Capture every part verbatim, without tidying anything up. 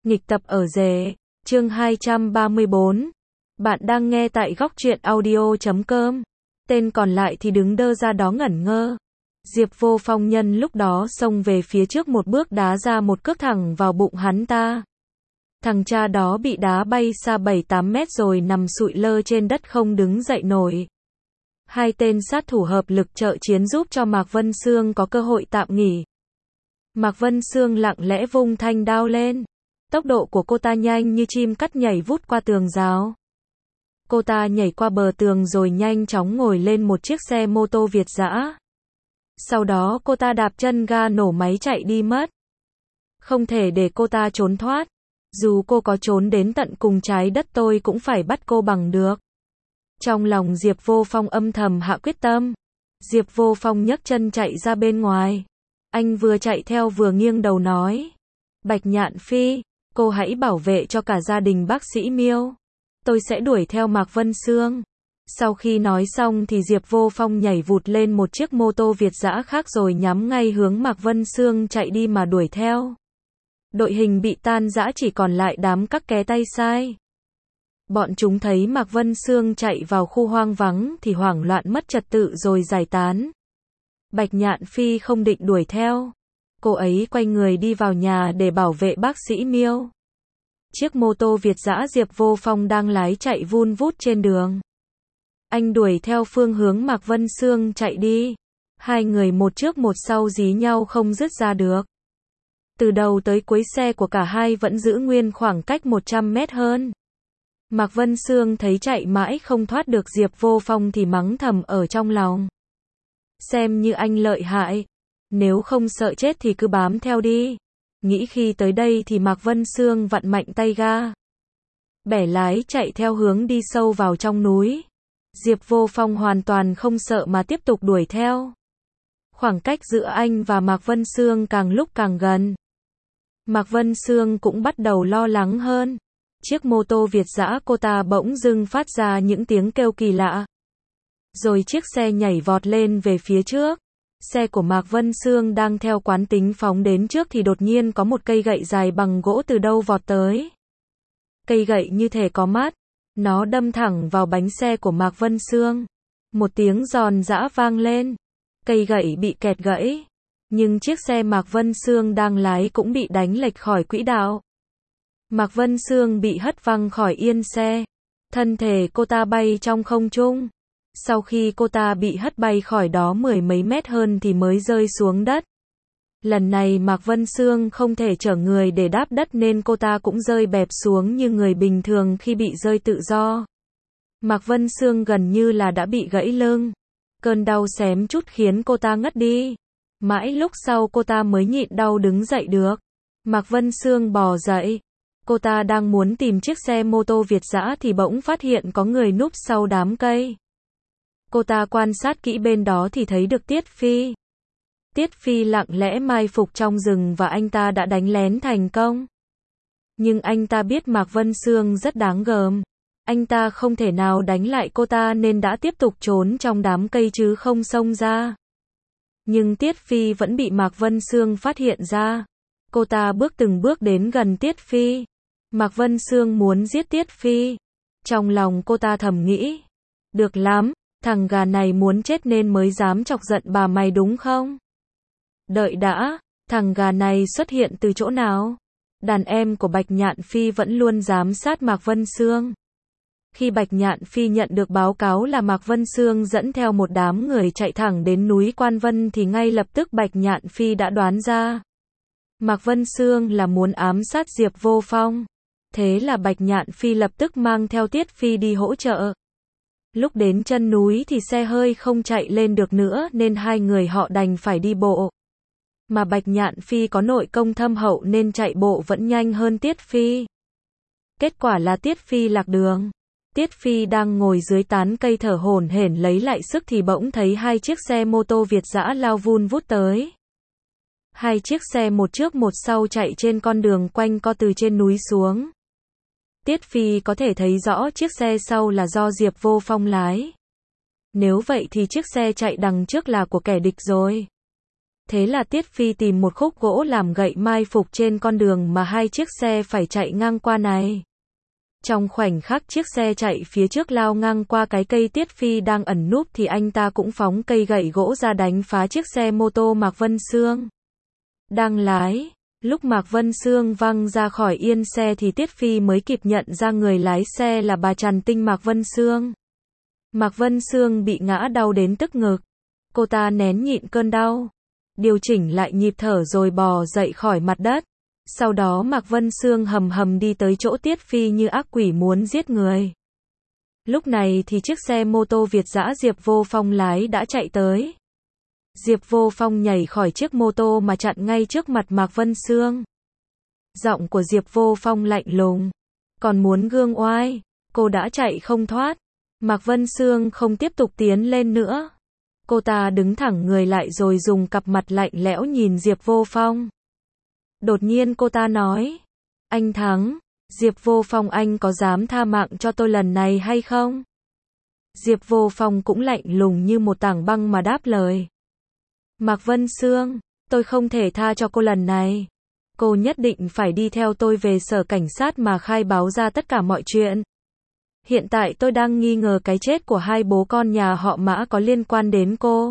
Nghịch tập ở rể, chương hai trăm ba mươi bốn. Bạn đang nghe tại góc truyện audio chấm com. Tên còn lại thì đứng đơ ra đó ngẩn ngơ. Diệp Vô Phong nhân lúc đó xông về phía trước một bước đá ra một cước thẳng vào bụng hắn ta. Thằng cha đó bị đá bay xa bảy tám mét rồi nằm sụi lơ trên đất không đứng dậy nổi. Hai tên sát thủ hợp lực trợ chiến giúp cho Mạc Vân Sương có cơ hội tạm nghỉ. Mạc Vân Sương lặng lẽ vung thanh đao lên. Tốc độ của cô ta nhanh như chim cắt nhảy vút qua tường rào. Cô ta nhảy qua bờ tường rồi nhanh chóng ngồi lên một chiếc xe mô tô Việt dã. Sau đó cô ta đạp chân ga nổ máy chạy đi mất. Không thể để cô ta trốn thoát. Dù cô có trốn đến tận cùng trái đất tôi cũng phải bắt cô bằng được. Trong lòng Diệp Vô Phong âm thầm hạ quyết tâm. Diệp Vô Phong nhấc chân chạy ra bên ngoài. Anh vừa chạy theo vừa nghiêng đầu nói. Bạch Nhạn Phi, cô hãy bảo vệ cho cả gia đình bác sĩ Miêu. Tôi sẽ đuổi theo Mạc Vân Sương. Sau khi nói xong thì Diệp Vô Phong nhảy vụt lên một chiếc mô tô Việt dã khác rồi nhắm ngay hướng Mạc Vân Sương chạy đi mà đuổi theo. Đội hình bị tan rã chỉ còn lại đám các ké tay sai. Bọn chúng thấy Mạc Vân Sương chạy vào khu hoang vắng thì hoảng loạn mất trật tự rồi giải tán. Bạch Nhạn Phi không định đuổi theo. Cô ấy quay người đi vào nhà để bảo vệ bác sĩ Miêu. Chiếc mô tô Việt dã Diệp Vô Phong đang lái chạy vun vút trên đường. Anh đuổi theo phương hướng Mạc Vân Sương chạy đi. Hai người một trước một sau dí nhau không dứt ra được. Từ đầu tới cuối xe của cả hai vẫn giữ nguyên khoảng cách một trăm mét hơn. Mạc Vân Sương thấy chạy mãi không thoát được Diệp Vô Phong thì mắng thầm ở trong lòng. Xem như anh lợi hại. Nếu không sợ chết thì cứ bám theo đi. Nghĩ khi tới đây thì Mạc Vân Sương vặn mạnh tay ga. Bẻ lái chạy theo hướng đi sâu vào trong núi. Diệp Vô Phong hoàn toàn không sợ mà tiếp tục đuổi theo. Khoảng cách giữa anh và Mạc Vân Sương càng lúc càng gần. Mạc Vân Sương cũng bắt đầu lo lắng hơn. Chiếc mô tô Việt dã cô ta bỗng dưng phát ra những tiếng kêu kỳ lạ. Rồi chiếc xe nhảy vọt lên về phía trước. Xe của Mạc Vân Sương đang theo quán tính phóng đến trước thì đột nhiên có một cây gậy dài bằng gỗ từ đâu vọt tới. Cây gậy như thể có mắt. Nó đâm thẳng vào bánh xe của Mạc Vân Sương. Một tiếng giòn giã vang lên. Cây gậy bị kẹt gãy. Nhưng chiếc xe Mạc Vân Sương đang lái cũng bị đánh lệch khỏi quỹ đạo. Mạc Vân Sương bị hất văng khỏi yên xe. Thân thể cô ta bay trong không trung. Sau khi cô ta bị hất bay khỏi đó mười mấy mét hơn thì mới rơi xuống đất. Lần này Mạc Vân Sương không thể chở người để đáp đất nên cô ta cũng rơi bẹp xuống như người bình thường khi bị rơi tự do. Mạc Vân Sương gần như là đã bị gãy lưng. Cơn đau xém chút khiến cô ta ngất đi. Mãi lúc sau cô ta mới nhịn đau đứng dậy được. Mạc Vân Sương bò dậy. Cô ta đang muốn tìm chiếc xe mô tô Việt dã thì bỗng phát hiện có người núp sau đám cây. Cô ta quan sát kỹ bên đó thì thấy được Tiết Phi. Tiết Phi lặng lẽ mai phục trong rừng và anh ta đã đánh lén thành công. Nhưng anh ta biết Mạc Vân Sương rất đáng gờm. Anh ta không thể nào đánh lại cô ta nên đã tiếp tục trốn trong đám cây chứ không xông ra. Nhưng Tiết Phi vẫn bị Mạc Vân Sương phát hiện ra. Cô ta bước từng bước đến gần Tiết Phi. Mạc Vân Sương muốn giết Tiết Phi. Trong lòng cô ta thầm nghĩ. Được lắm, thằng gà này muốn chết nên mới dám chọc giận bà mày đúng không? Đợi đã, thằng gà này xuất hiện từ chỗ nào? Đàn em của Bạch Nhạn Phi vẫn luôn giám sát Mạc Vân Sương. Khi Bạch Nhạn Phi nhận được báo cáo là Mạc Vân Sương dẫn theo một đám người chạy thẳng đến núi Quan Vân thì ngay lập tức Bạch Nhạn Phi đã đoán ra. Mạc Vân Sương là muốn ám sát Diệp Vô Phong. Thế là Bạch Nhạn Phi lập tức mang theo Tiết Phi đi hỗ trợ. Lúc đến chân núi thì xe hơi không chạy lên được nữa nên hai người họ đành phải đi bộ. Mà Bạch Nhạn Phi có nội công thâm hậu nên chạy bộ vẫn nhanh hơn Tiết Phi. Kết quả là Tiết Phi lạc đường. Tiết Phi đang ngồi dưới tán cây thở hổn hển lấy lại sức thì bỗng thấy hai chiếc xe mô tô Việt dã lao vun vút tới. Hai chiếc xe một trước một sau chạy trên con đường quanh co từ trên núi xuống. Tiết Phi có thể thấy rõ chiếc xe sau là do Diệp Vô Phong lái. Nếu vậy thì chiếc xe chạy đằng trước là của kẻ địch rồi. Thế là Tiết Phi tìm một khúc gỗ làm gậy mai phục trên con đường mà hai chiếc xe phải chạy ngang qua này. Trong khoảnh khắc chiếc xe chạy phía trước lao ngang qua cái cây Tiết Phi đang ẩn núp thì anh ta cũng phóng cây gậy gỗ ra đánh phá chiếc xe mô tô Mạc Vân Sương đang lái. Lúc Mạc Vân Sương văng ra khỏi yên xe thì Tiết Phi mới kịp nhận ra người lái xe là bà Trần Tinh Mạc Vân Sương. Mạc Vân Sương bị ngã đau đến tức ngực. Cô ta nén nhịn cơn đau, điều chỉnh lại nhịp thở rồi bò dậy khỏi mặt đất. Sau đó Mạc Vân Sương hầm hầm đi tới chỗ Tiết Phi như ác quỷ muốn giết người. Lúc này thì chiếc xe mô tô Việt dã Diệp Vô Phong lái đã chạy tới. Diệp Vô Phong nhảy khỏi chiếc mô tô mà chặn ngay trước mặt Mạc Vân Sương. Giọng của Diệp Vô Phong lạnh lùng. Còn muốn gương oai, cô đã chạy không thoát. Mạc Vân Sương không tiếp tục tiến lên nữa. Cô ta đứng thẳng người lại rồi dùng cặp mặt lạnh lẽo nhìn Diệp Vô Phong. Đột nhiên cô ta nói, anh thắng, Diệp Vô Phong anh có dám tha mạng cho tôi lần này hay không? Diệp Vô Phong cũng lạnh lùng như một tảng băng mà đáp lời. Mạc Vân Sương, tôi không thể tha cho cô lần này. Cô nhất định phải đi theo tôi về sở cảnh sát mà khai báo ra tất cả mọi chuyện. Hiện tại tôi đang nghi ngờ cái chết của hai bố con nhà họ Mã có liên quan đến cô.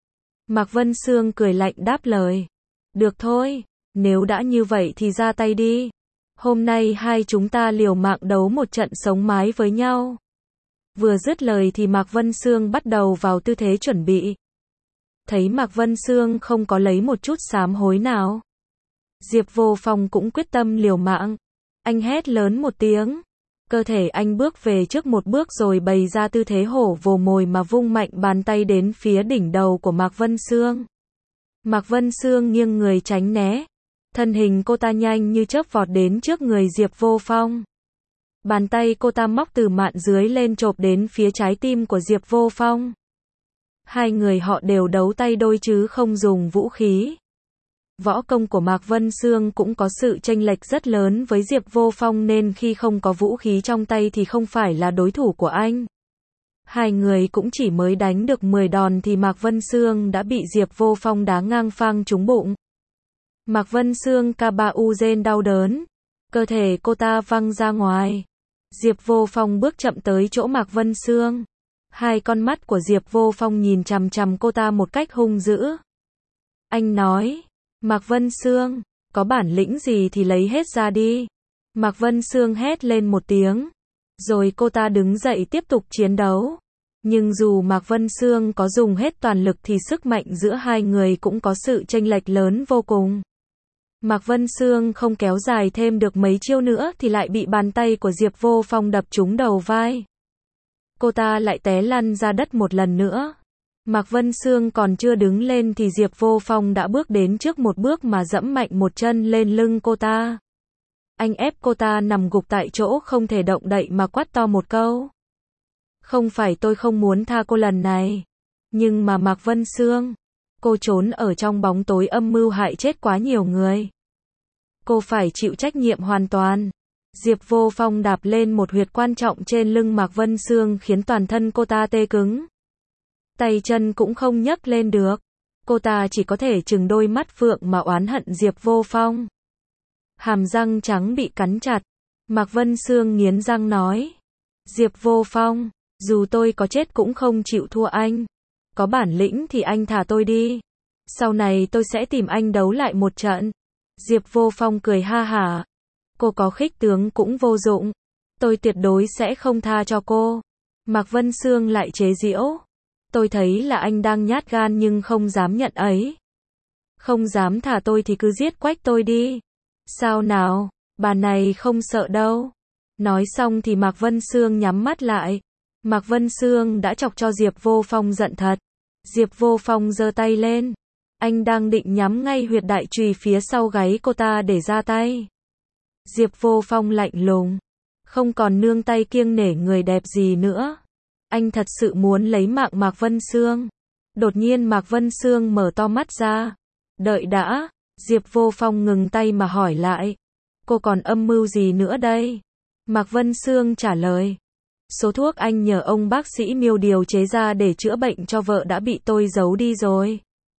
Mạc Vân Sương cười lạnh đáp lời. Được thôi, nếu đã như vậy thì ra tay đi. Hôm nay hai chúng ta liều mạng đấu một trận sống mái với nhau. Vừa dứt lời thì Mạc Vân Sương bắt đầu vào tư thế chuẩn bị. Thấy Mạc Vân Sương không có lấy một chút sám hối nào, Diệp Vô Phong cũng quyết tâm liều mạng. Anh hét lớn một tiếng. Cơ thể anh bước về trước một bước rồi bày ra tư thế hổ vồ mồi mà vung mạnh bàn tay đến phía đỉnh đầu của Mạc Vân Sương. Mạc Vân Sương nghiêng người tránh né. Thân hình cô ta nhanh như chớp vọt đến trước người Diệp Vô Phong. Bàn tay cô ta móc từ mạn dưới lên chộp đến phía trái tim của Diệp Vô Phong. Hai người họ đều đấu tay đôi chứ không dùng vũ khí. Võ công của Mạc Vân Sương cũng có sự chênh lệch rất lớn với Diệp Vô Phong nên khi không có vũ khí trong tay thì không phải là đối thủ của anh. Hai người cũng chỉ mới đánh được mười đòn thì Mạc Vân Sương đã bị Diệp Vô Phong đá ngang phang trúng bụng. Mạc Vân Sương ca ba u rên đau đớn. Cơ thể cô ta văng ra ngoài. Diệp Vô Phong bước chậm tới chỗ Mạc Vân Sương. Hai con mắt của Diệp Vô Phong nhìn chằm chằm cô ta một cách hung dữ. Anh nói, Mạc Vân Sương, có bản lĩnh gì thì lấy hết ra đi. Mạc Vân Sương hét lên một tiếng. Rồi cô ta đứng dậy tiếp tục chiến đấu. Nhưng dù Mạc Vân Sương có dùng hết toàn lực thì sức mạnh giữa hai người cũng có sự chênh lệch lớn vô cùng. Mạc Vân Sương không kéo dài thêm được mấy chiêu nữa thì lại bị bàn tay của Diệp Vô Phong đập trúng đầu vai. Cô ta lại té lăn ra đất một lần nữa. Mạc Vân Sương còn chưa đứng lên thì Diệp Vô Phong đã bước đến trước một bước mà dẫm mạnh một chân lên lưng cô ta. Anh ép cô ta nằm gục tại chỗ không thể động đậy mà quát to một câu. Không phải tôi không muốn tha cô lần này. Nhưng mà Mạc Vân Sương, cô trốn ở trong bóng tối âm mưu hại chết quá nhiều người. Cô phải chịu trách nhiệm hoàn toàn. Diệp Vô Phong đạp lên một huyệt quan trọng trên lưng Mạc Vân Sương khiến toàn thân cô ta tê cứng. Tay chân cũng không nhấc lên được. Cô ta chỉ có thể trừng đôi mắt phượng mà oán hận Diệp Vô Phong. Hàm răng trắng bị cắn chặt. Mạc Vân Sương nghiến răng nói. Diệp Vô Phong, dù tôi có chết cũng không chịu thua anh. Có bản lĩnh thì anh thả tôi đi. Sau này tôi sẽ tìm anh đấu lại một trận. Diệp Vô Phong cười ha hả. Cô có khích tướng cũng vô dụng. Tôi tuyệt đối sẽ không tha cho cô. Mạc Vân Sương lại chế giễu. Tôi thấy là anh đang nhát gan nhưng không dám nhận ấy. Không dám thả tôi thì cứ giết quách tôi đi. Sao nào, bà này không sợ đâu. Nói xong thì Mạc Vân Sương nhắm mắt lại. Mạc Vân Sương đã chọc cho Diệp Vô Phong giận thật. Diệp Vô Phong giơ tay lên. Anh đang định nhắm ngay huyệt đại chùy phía sau gáy cô ta để ra tay. Diệp Vô Phong lạnh lùng. Không còn nương tay kiêng nể người đẹp gì nữa. Anh thật sự muốn lấy mạng Mạc Vân Sương. Đột nhiên Mạc Vân Sương mở to mắt ra. Đợi đã. Diệp Vô Phong ngừng tay mà hỏi lại. Cô còn âm mưu gì nữa đây? Mạc Vân Sương trả lời. Số thuốc anh nhờ ông bác sĩ Miêu điều chế ra để chữa bệnh cho vợ đã bị tôi giấu đi rồi.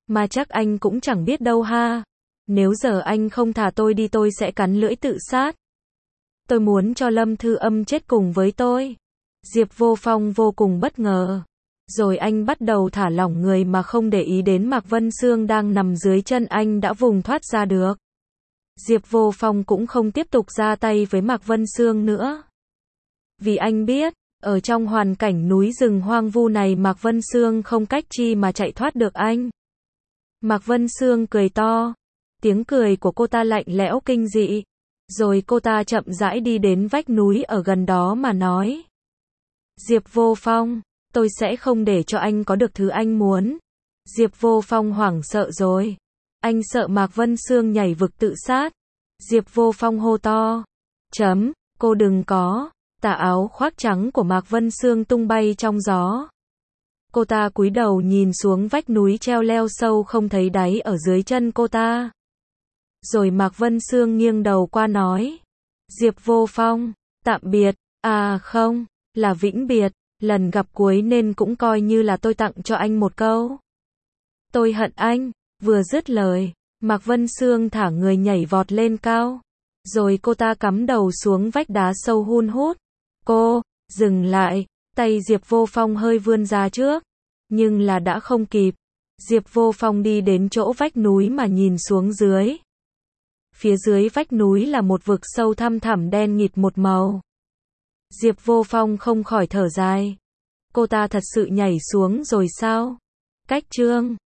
Mà chắc anh cũng chẳng biết đâu ha. Nếu giờ anh không thả tôi đi tôi sẽ cắn lưỡi tự sát. Tôi muốn cho Lâm Thư Âm chết cùng với tôi. Diệp Vô Phong vô cùng bất ngờ. Rồi anh bắt đầu thả lỏng người mà không để ý đến Mạc Vân Sương đang nằm dưới chân anh đã vùng thoát ra được. Diệp Vô Phong cũng không tiếp tục ra tay với Mạc Vân Sương nữa. Vì anh biết, ở trong hoàn cảnh núi rừng hoang vu này Mạc Vân Sương không cách chi mà chạy thoát được anh. Mạc Vân Sương cười to. Tiếng cười của cô ta lạnh lẽo kinh dị. Rồi cô ta chậm rãi đi đến vách núi ở gần đó mà nói. Diệp Vô Phong, tôi sẽ không để cho anh có được thứ anh muốn. Diệp Vô Phong hoảng sợ rồi. Anh sợ Mạc Vân Sương nhảy vực tự sát. Diệp Vô Phong hô to. Chấm, cô đừng có. Tà áo khoác trắng của Mạc Vân Sương tung bay trong gió. Cô ta cúi đầu nhìn xuống vách núi treo leo sâu không thấy đáy ở dưới chân cô ta. Rồi Mạc Vân Sương nghiêng đầu qua nói. Diệp Vô Phong, tạm biệt. À không, là vĩnh biệt. Lần gặp cuối nên cũng coi như là tôi tặng cho anh một câu. Tôi hận anh. Vừa dứt lời, Mạc Vân Sương thả người nhảy vọt lên cao. Rồi cô ta cắm đầu xuống vách đá sâu hun hút. Cô, dừng lại. Tay Diệp Vô Phong hơi vươn ra trước. Nhưng là đã không kịp. Diệp Vô Phong đi đến chỗ vách núi mà nhìn xuống dưới. Phía dưới vách núi là một vực sâu thăm thẳm đen nghịt một màu. Diệp Vô Phong không khỏi thở dài. Cô ta thật sự nhảy xuống rồi sao? Cách chương